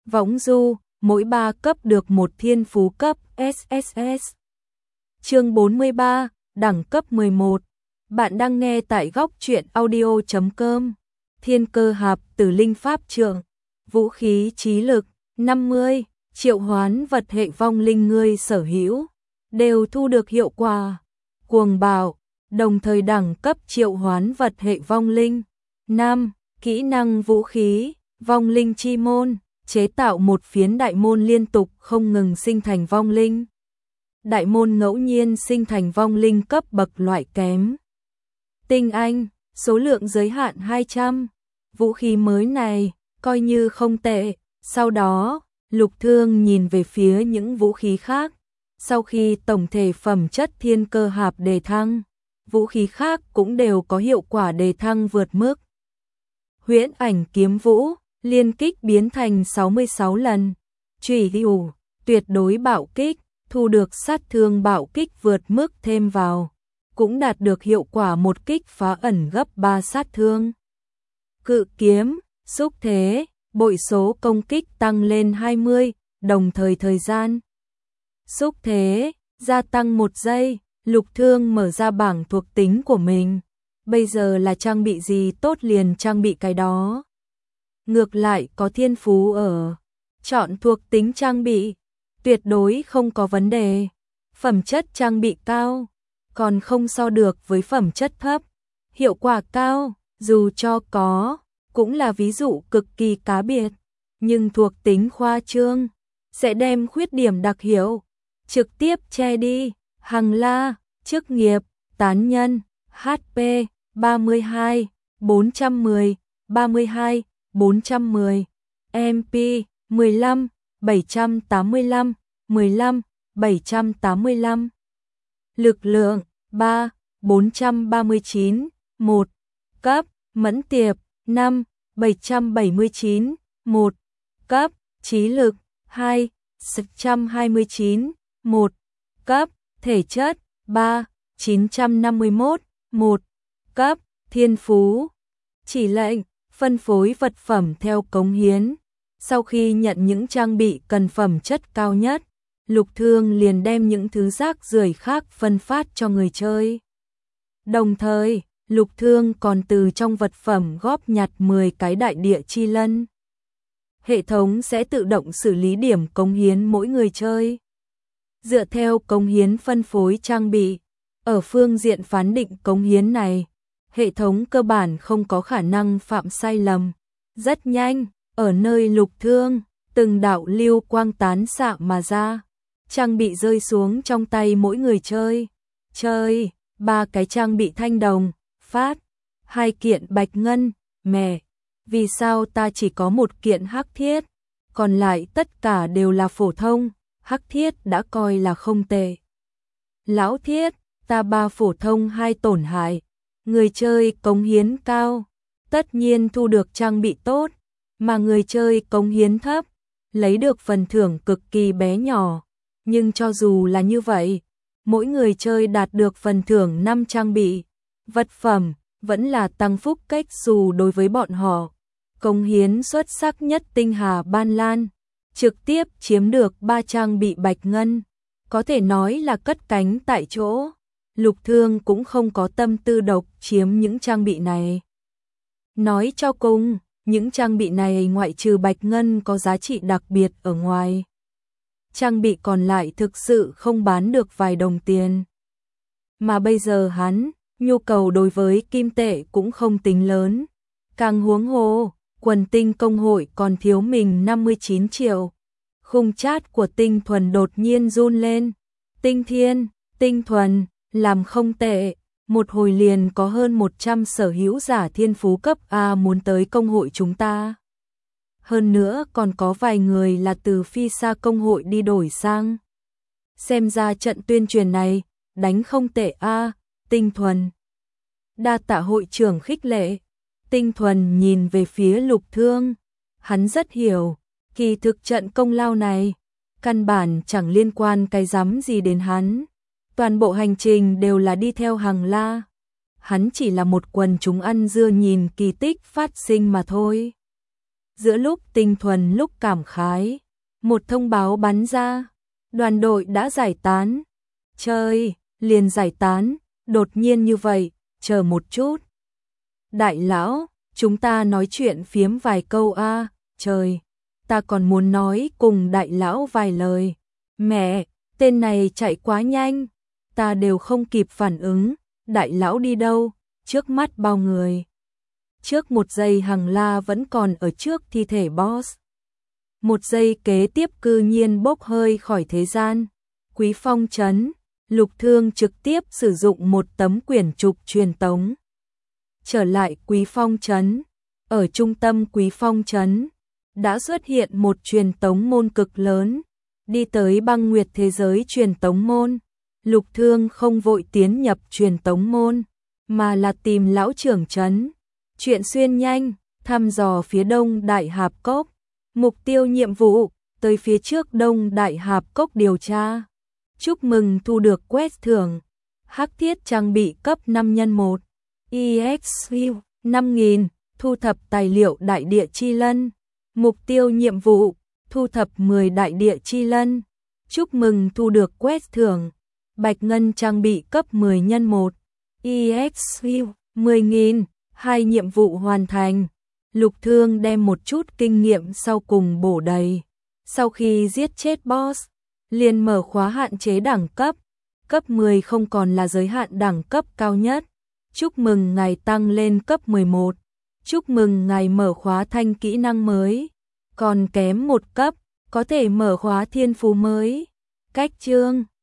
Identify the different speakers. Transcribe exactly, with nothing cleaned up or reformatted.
Speaker 1: Võng du, mỗi ba cấp được một thiên phú cấp ét ét ét. Chương bốn mươi ba, đẳng cấp mười một. Bạn đang nghe tại góc truyện audio chấm com. Thiên cơ hạp tử linh pháp trượng. Vũ khí trí lực năm mươi, triệu hoán vật hệ vong linh ngươi sở hữu đều thu được hiệu quả cuồng bạo, đồng thời đẳng cấp triệu hoán vật hệ vong linh. năm. Kỹ năng vũ khí, vong linh chi môn, chế tạo một phiến đại môn liên tục không ngừng sinh thành vong linh. Đại môn ngẫu nhiên sinh thành vong linh cấp bậc loại kém. Tinh anh, số lượng giới hạn hai trăm. Vũ khí mới này, coi như không tệ. Sau đó, Lục Thương nhìn về phía những vũ khí khác. Sau khi tổng thể phẩm chất thiên cơ hạp đề thăng, vũ khí khác cũng đều có hiệu quả đề thăng vượt mức. Huyễn ảnh kiếm vũ, liên kích biến thành sáu mươi sáu lần. Chủy hữu, tuyệt đối bạo kích, thu được sát thương bạo kích vượt mức thêm vào, cũng đạt được hiệu quả một kích phá ẩn gấp ba sát thương. Cự kiếm, xúc thế, bội số công kích tăng lên hai mươi, đồng thời thời gian xúc thế gia tăng một giây. Lục Thương mở ra bảng thuộc tính của mình. Bây giờ là trang bị gì tốt liền trang bị cái đó. Ngược lại có thiên phú ở chọn thuộc tính trang bị, tuyệt đối không có vấn đề. Phẩm chất trang bị cao, còn không so được với phẩm chất thấp. Hiệu quả cao, dù cho có, cũng là ví dụ cực kỳ cá biệt. Nhưng thuộc tính khoa trương, sẽ đem khuyết điểm đặc hiệu trực tiếp che đi. Hằng la, chức nghiệp, tán nhân, hát pê, ba mươi hai, bốn trăm mười, ba mươi hai, bốn trăm mười, em pê, mười lăm, bảy trăm tám mươi lăm, mười lăm, bảy trăm tám mươi lăm. Lực lượng, ba, bốn trăm ba mươi chín, một. Cấp, mẫn tiệp, năm, bảy trăm bảy mươi chín, một. Cấp, trí lực, hai, sáu trăm hai mươi chín, một. Cấp, thể chất, ba, chín trăm năm mươi mốt, một. Cấp, thiên phú, chỉ lệnh, phân phối vật phẩm theo cống hiến. Sau khi nhận những trang bị cần phẩm chất cao nhất, Lục Thương liền đem những thứ rác rưởi khác phân phát cho người chơi. Đồng thời, Lục Thương còn từ trong vật phẩm góp nhặt mười cái đại địa chi lân. Hệ thống sẽ tự động xử lý điểm cống hiến mỗi người chơi. Dựa theo cống hiến phân phối trang bị, ở phương diện phán định cống hiến này, hệ thống cơ bản không có khả năng phạm sai lầm. Rất nhanh, ở nơi Lục Thương, từng đạo lưu quang tán xạ mà ra, trang bị rơi xuống trong tay mỗi người chơi. Chơi, ba cái trang bị thanh đồng, phát, hai kiện bạch ngân, mẹ, vì sao ta chỉ có một kiện hắc thiết, còn lại tất cả đều là phổ thông, hắc thiết đã coi là không tệ. Lão thiết, ta ba phổ thông hai tổn hại, người chơi cống hiến cao, tất nhiên thu được trang bị tốt, mà người chơi cống hiến thấp, lấy được phần thưởng cực kỳ bé nhỏ. Nhưng cho dù là như vậy, mỗi người chơi đạt được phần thưởng năm trang bị, vật phẩm, vẫn là tăng phúc cách xù đối với bọn họ. Cống hiến xuất sắc nhất tinh hà ban lan, trực tiếp chiếm được ba trang bị bạch ngân, có thể nói là cất cánh tại chỗ. Lục Thương cũng không có tâm tư độc chiếm những trang bị này. Nói cho cùng, những trang bị này ngoại trừ bạch ngân có giá trị đặc biệt ở ngoài, trang bị còn lại thực sự không bán được vài đồng tiền. Mà bây giờ hắn, nhu cầu đối với kim tệ cũng không tính lớn. Càng huống hồ, quần tinh công hội còn thiếu mình năm mươi chín triệu. Khung chat của Tinh Thuần đột nhiên run lên. Tinh Thiên, Tinh Thuần, làm không tệ. Một hồi liền có hơn một trăm sở hữu giả thiên phú cấp A muốn tới công hội chúng ta. Hơn nữa còn có vài người là từ phi xa công hội đi đổi sang. Xem ra trận tuyên truyền này, đánh không tệ A, Tinh Thuần. Đa tạ hội trưởng khích lệ. Tinh Thuần nhìn về phía Lục Thương. Hắn rất hiểu, kỳ thực trận công lao này, căn bản chẳng liên quan cái rắm gì đến hắn. Toàn bộ hành trình đều là đi theo Hằng La. Hắn chỉ là một quần chúng ăn dưa nhìn kỳ tích phát sinh mà thôi. giữa lúc tinh thuần lúc cảm khái, một thông báo bắn ra, đoàn đội đã giải tán. Chơi, liền giải tán, đột nhiên như vậy, chờ một chút. Đại lão, chúng ta nói chuyện phiếm vài câu a, trời, ta còn muốn nói cùng đại lão vài lời. Mẹ, tên này chạy quá nhanh, ta đều không kịp phản ứng, đại lão đi đâu, trước mắt bao người. Trước một giây Hằng La vẫn còn ở trước thi thể boss. Một giây kế tiếp cư nhiên bốc hơi khỏi thế gian. Quý Phong trấn, Lục Thương trực tiếp sử dụng một tấm quyển trục truyền tống. Trở lại Quý Phong trấn, ở trung tâm Quý Phong trấn, đã xuất hiện một truyền tống môn cực lớn, đi tới băng nguyệt thế giới truyền tống môn. Lục Thương không vội tiến nhập truyền tống môn, mà là tìm lão trưởng trấn. Chuyện xuyên nhanh, thăm dò phía đông Đại Hạp Cốc. Mục tiêu nhiệm vụ, tới phía trước đông Đại Hạp Cốc điều tra. Chúc mừng thu được quest thưởng. Hắc thiết trang bị cấp năm nhân một. e ích pê năm nghìn, thu thập tài liệu đại địa chi lân. Mục tiêu nhiệm vụ, thu thập mười đại địa chi lân. Chúc mừng thu được quest thưởng. Bạch ngân trang bị cấp mười nhân một. e ích pê mười nghìn, hai nhiệm vụ hoàn thành. Lục Thương đem một chút kinh nghiệm sau cùng bổ đầy. Sau khi giết chết boss, liền mở khóa hạn chế đẳng cấp. Cấp mười không còn là giới hạn đẳng cấp cao nhất. Chúc mừng ngài tăng lên cấp mười một. Chúc mừng ngài mở khóa thanh kỹ năng mới. Còn kém một cấp, có thể mở khóa thiên phú mới. Cách chương